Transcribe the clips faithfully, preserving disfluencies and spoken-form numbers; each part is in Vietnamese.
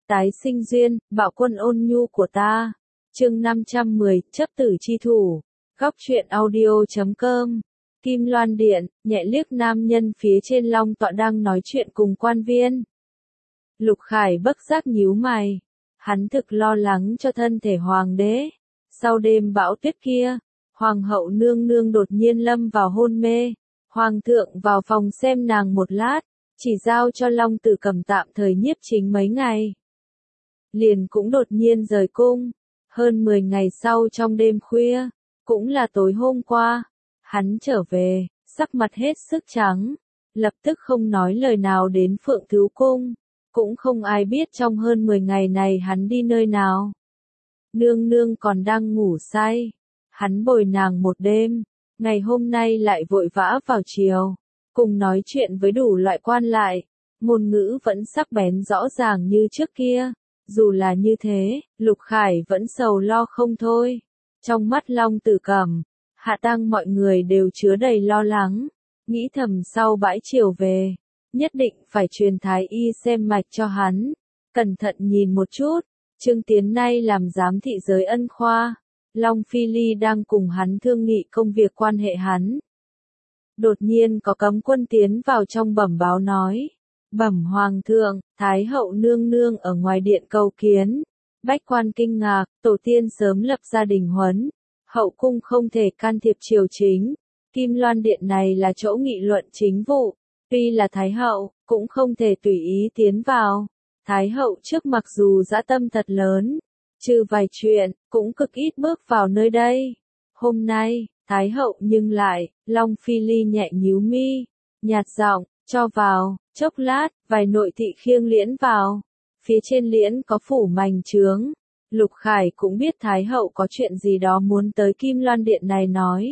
Tái sinh duyên, bạo quân ôn nhu của ta. Chương năm trăm mười, chấp tử chi thủ. Góc truyện audio chấm com. Kim Loan Điện, nhẹ liếc nam nhân phía trên long tọa đang nói chuyện cùng quan viên. Lục Khải bất giác nhíu mày. Hắn thực lo lắng cho thân thể hoàng đế. Sau đêm bão tuyết kia, hoàng hậu nương nương đột nhiên lâm vào hôn mê. Hoàng thượng vào phòng xem nàng một lát, chỉ giao cho Long Tử Cầm tạm thời nhiếp chính mấy ngày. Liền cũng đột nhiên rời cung. Hơn mười ngày sau trong đêm khuya, cũng là tối hôm qua, hắn trở về, sắc mặt hết sức trắng, lập tức không nói lời nào đến Phượng Tứ Cung, cũng không ai biết trong hơn mười ngày này hắn đi nơi nào. Nương nương còn đang ngủ say, hắn bồi nàng một đêm, ngày hôm nay lại vội vã vào chiều, cùng nói chuyện với đủ loại quan lại, ngôn ngữ vẫn sắc bén rõ ràng như trước kia. Dù là như thế, Lục Khải vẫn sầu lo không thôi. Trong mắt Long Tử Cầm, Hạ Tăng mọi người đều chứa đầy lo lắng, nghĩ thầm sau bãi chiều về, nhất định phải truyền thái y xem mạch cho hắn. Cẩn thận nhìn một chút, Trương Tiến nay làm giám thị giới ân khoa, Long Phi Ly đang cùng hắn thương nghị công việc quan hệ hắn. Đột nhiên có cấm quân tiến vào trong bẩm báo nói. Bẩm Hoàng thượng, Thái hậu nương nương ở ngoài điện cầu kiến. Bách quan kinh ngạc, tổ tiên sớm lập gia đình huấn. Hậu cung không thể can thiệp triều chính. Kim Loan điện này là chỗ nghị luận chính vụ. Tuy là Thái hậu, cũng không thể tùy ý tiến vào. Thái hậu trước mặc dù dã tâm thật lớn, trừ vài chuyện, cũng cực ít bước vào nơi đây. Hôm nay, Thái hậu nhưng lại, Long Phi Ly nhẹ nhíu mi, nhạt giọng, cho vào. Chốc lát, vài nội thị khiêng liễn vào. Phía trên liễn có phủ mành trướng. Lục Khải cũng biết Thái hậu có chuyện gì đó muốn tới Kim Loan điện này nói.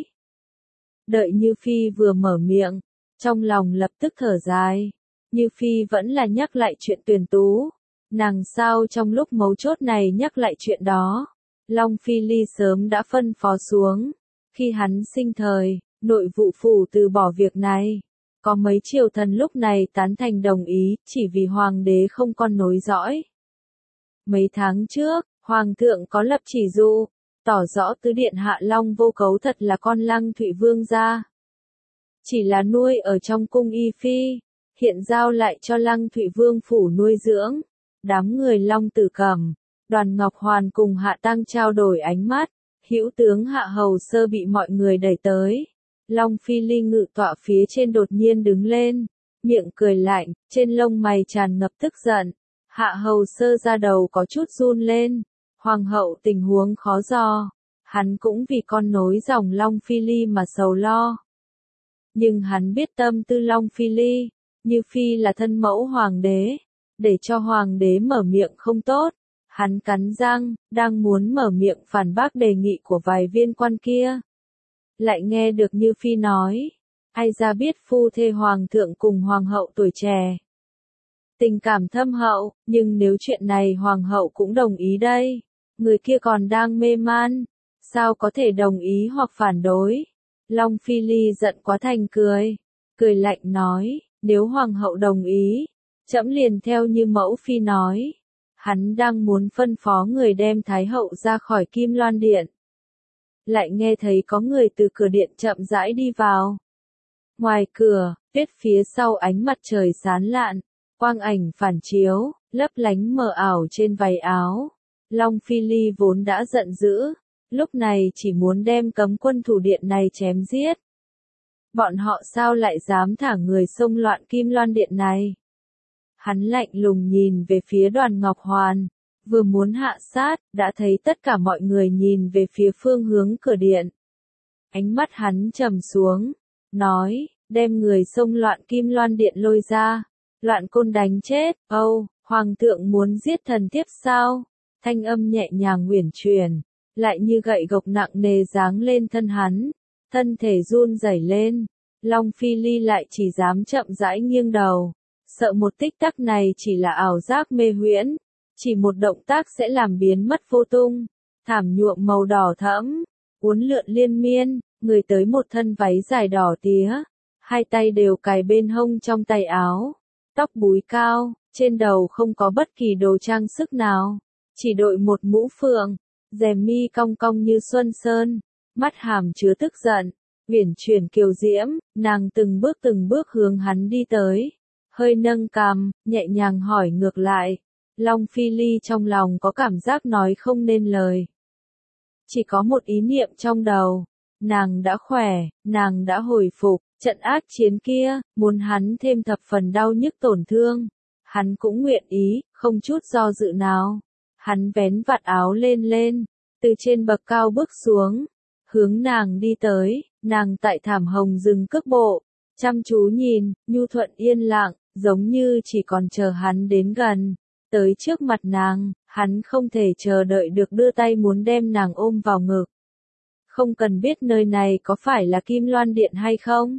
Đợi Như Phi vừa mở miệng, trong lòng lập tức thở dài. Như Phi vẫn là nhắc lại chuyện Tuyển Tú. Nàng sao trong lúc mấu chốt này nhắc lại chuyện đó. Long Phi Ly sớm đã phân phó xuống. Khi hắn sinh thời, nội vụ phủ từ bỏ việc này. Có mấy triều thần lúc này tán thành đồng ý, chỉ vì hoàng đế không con nối dõi. Mấy tháng trước, hoàng thượng có lập chỉ dụ, tỏ rõ tứ điện hạ Long Vô Cấu thật là con Lăng Thụy Vương gia. Chỉ là nuôi ở trong cung y phi, hiện giao lại cho Lăng Thụy Vương phủ nuôi dưỡng. Đám người Long Tử Cầm, Đoàn Ngọc Hoàn cùng Hạ Tăng trao đổi ánh mắt, hữu tướng Hạ Hầu Sơ bị mọi người đẩy tới. Long Phi Ly ngự tọa phía trên đột nhiên đứng lên, miệng cười lạnh, trên lông mày tràn ngập tức giận. Hạ Hầu Sơ ra đầu có chút run lên, hoàng hậu tình huống khó dò, hắn cũng vì con nối dòng Long Phi Ly mà sầu lo. Nhưng hắn biết tâm tư Long Phi Ly, Như Phi là thân mẫu hoàng đế, để cho hoàng đế mở miệng không tốt. Hắn cắn răng, đang muốn mở miệng phản bác đề nghị của vài viên quan kia. Lại nghe được Như Phi nói, ai ra biết phu thê hoàng thượng cùng hoàng hậu tuổi trẻ. Tình cảm thâm hậu, nhưng nếu chuyện này hoàng hậu cũng đồng ý đây, người kia còn đang mê man, sao có thể đồng ý hoặc phản đối. Long Phi Ly giận quá thành cười, cười lạnh nói, nếu hoàng hậu đồng ý, trẫm liền theo như mẫu phi nói. Hắn đang muốn phân phó người đem Thái hậu ra khỏi Kim Loan điện. Lại nghe thấy có người từ cửa điện chậm rãi đi vào. Ngoài cửa, tuyết phía sau ánh mặt trời sáng lạn, quang ảnh phản chiếu, lấp lánh mờ ảo trên váy áo. Long Phi Ly vốn đã giận dữ, lúc này chỉ muốn đem cấm quân thủ điện này chém giết. Bọn họ sao lại dám thả người xông loạn Kim Loan điện này? Hắn lạnh lùng nhìn về phía Đoàn Ngọc Hoàn. Vừa muốn hạ sát, đã thấy tất cả mọi người nhìn về phía phương hướng cửa điện. Ánh mắt hắn trầm xuống, nói, đem người xông loạn Kim Loan điện lôi ra, loạn côn đánh chết. Âu, hoàng thượng muốn giết thần thiếp sao? Thanh âm nhẹ nhàng uyển chuyển, lại như gậy gộc nặng nề giáng lên thân hắn, thân thể run rẩy lên. Long Phi Ly lại chỉ dám chậm rãi nghiêng đầu, sợ một tích tắc này chỉ là ảo giác mê huyễn. Chỉ một động tác sẽ làm biến mất vô tung. Thảm nhuộm màu đỏ thẫm, uốn lượn liên miên, người tới một thân váy dài đỏ tía, hai tay đều cài bên hông trong tay áo. tóc búi cao, trên đầu không có bất kỳ đồ trang sức nào, chỉ đội một mũ phượng, rèm mi cong cong như xuân sơn, mắt hàm chứa tức giận, uyển chuyển kiều diễm, nàng từng bước từng bước hướng hắn đi tới, hơi nâng cằm, nhẹ nhàng hỏi ngược lại. Long Phi Ly trong lòng có cảm giác nói không nên lời. Chỉ có một ý niệm trong đầu, nàng đã khỏe, nàng đã hồi phục, trận ác chiến kia, muốn hắn thêm thập phần đau nhức tổn thương. Hắn cũng nguyện ý, không chút do dự nào. Hắn vén vạt áo lên lên, từ trên bậc cao bước xuống, hướng nàng đi tới, nàng tại thảm hồng rừng cước bộ, chăm chú nhìn, nhu thuận yên lặng, giống như chỉ còn chờ hắn đến gần. Tới trước mặt nàng, hắn không thể chờ đợi được đưa tay muốn đem nàng ôm vào ngực. Không cần biết nơi này có phải là Kim Loan Điện hay không.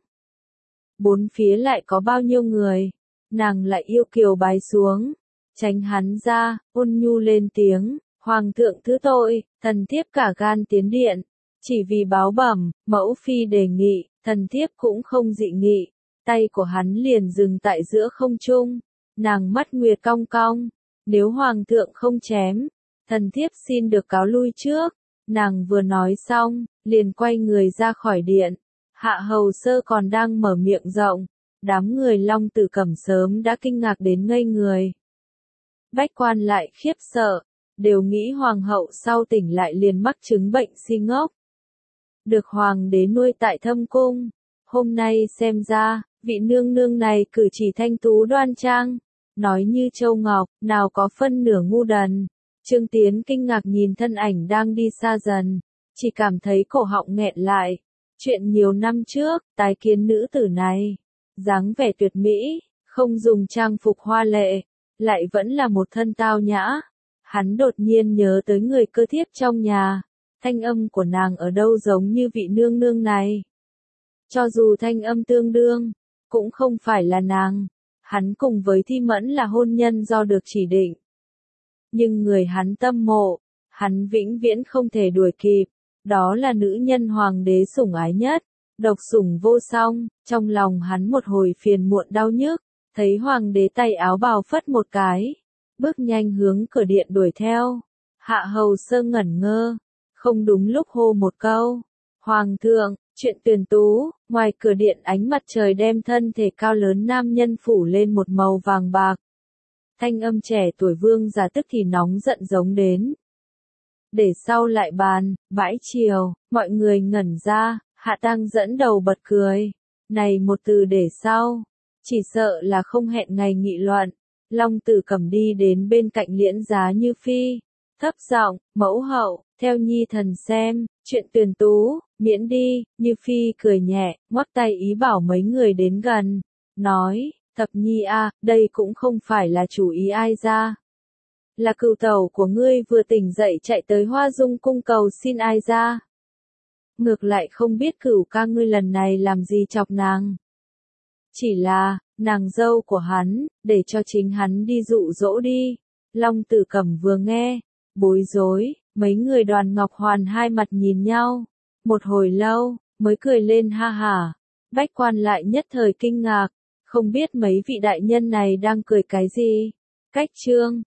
Bốn phía lại có bao nhiêu người, nàng lại yêu kiều bái xuống, tránh hắn ra, ôn nhu lên tiếng, Hoàng thượng thứ tội, thần thiếp cả gan tiến điện, chỉ vì báo bẩm, mẫu phi đề nghị, thần thiếp cũng không dị nghị, tay của hắn liền dừng tại giữa không trung, nàng mắt nguyệt cong cong. Nếu Hoàng thượng không chém, thần thiếp xin được cáo lui trước. Nàng vừa nói xong, liền quay người ra khỏi điện. Hạ hầu sơ còn đang mở miệng rộng. Đám người Long Tử Cẩm sớm đã kinh ngạc đến ngây người. Bách quan lại khiếp sợ, đều nghĩ Hoàng hậu sau tỉnh lại liền mắc chứng bệnh si ngốc. Được Hoàng đế nuôi tại thâm cung. Hôm nay xem ra, vị nương nương này cử chỉ thanh tú đoan trang. Nói như châu ngọc, nào có phân nửa ngu đần. Trương Tiến kinh ngạc nhìn thân ảnh đang đi xa dần, chỉ cảm thấy cổ họng nghẹn lại. Chuyện nhiều năm trước, tái kiến nữ tử này, dáng vẻ tuyệt mỹ, không dùng trang phục hoa lệ, lại vẫn là một thân tao nhã. Hắn đột nhiên nhớ tới người cơ thiếp trong nhà, thanh âm của nàng ở đâu giống như vị nương nương này. Cho dù thanh âm tương đương, cũng không phải là nàng. Hắn cùng với Thi Mẫn là hôn nhân do được chỉ định. Nhưng người hắn tâm mộ, hắn vĩnh viễn không thể đuổi kịp, đó là nữ nhân hoàng đế sủng ái nhất, độc sủng vô song, trong lòng hắn một hồi phiền muộn đau nhức, thấy hoàng đế tay áo bào phất một cái, bước nhanh hướng cửa điện đuổi theo. Hạ hầu sơ ngẩn ngơ, không đúng lúc hô một câu, Hoàng thượng, chuyện tuyển tú, ngoài cửa điện ánh mặt trời đem thân thể cao lớn nam nhân phủ lên một màu vàng bạc. Thanh âm trẻ tuổi vương giả tức thì nóng giận giống đến. Để sau lại bàn, bãi chiều, mọi người ngẩn ra, Hạ Tang dẫn đầu bật cười. Này một từ để sau, chỉ sợ là không hẹn ngày nghị luận. Long Tử Cẩm đi đến bên cạnh Liễn Giá Như Phi, thấp giọng, mẫu hậu, theo nhi thần xem, chuyện tuyển tú, miễn đi. Như Phi cười nhẹ, ngoắc tay ý bảo mấy người đến gần, nói, Thập nhi a, đây cũng không phải là chủ ý ai ra. Là cựu tẩu của ngươi vừa tỉnh dậy chạy tới Hoa Dung cung cầu xin ai ra. Ngược lại không biết cửu ca ngươi lần này làm gì chọc nàng. Chỉ là, nàng dâu của hắn, để cho chính hắn đi dụ dỗ đi. Long Tử Cẩm vừa nghe, bối rối, mấy người Đoàn Ngọc Hoàn hai mặt nhìn nhau. Một hồi lâu, mới cười lên ha hả. Bách quan lại nhất thời kinh ngạc, không biết mấy vị đại nhân này đang cười cái gì. Cách chương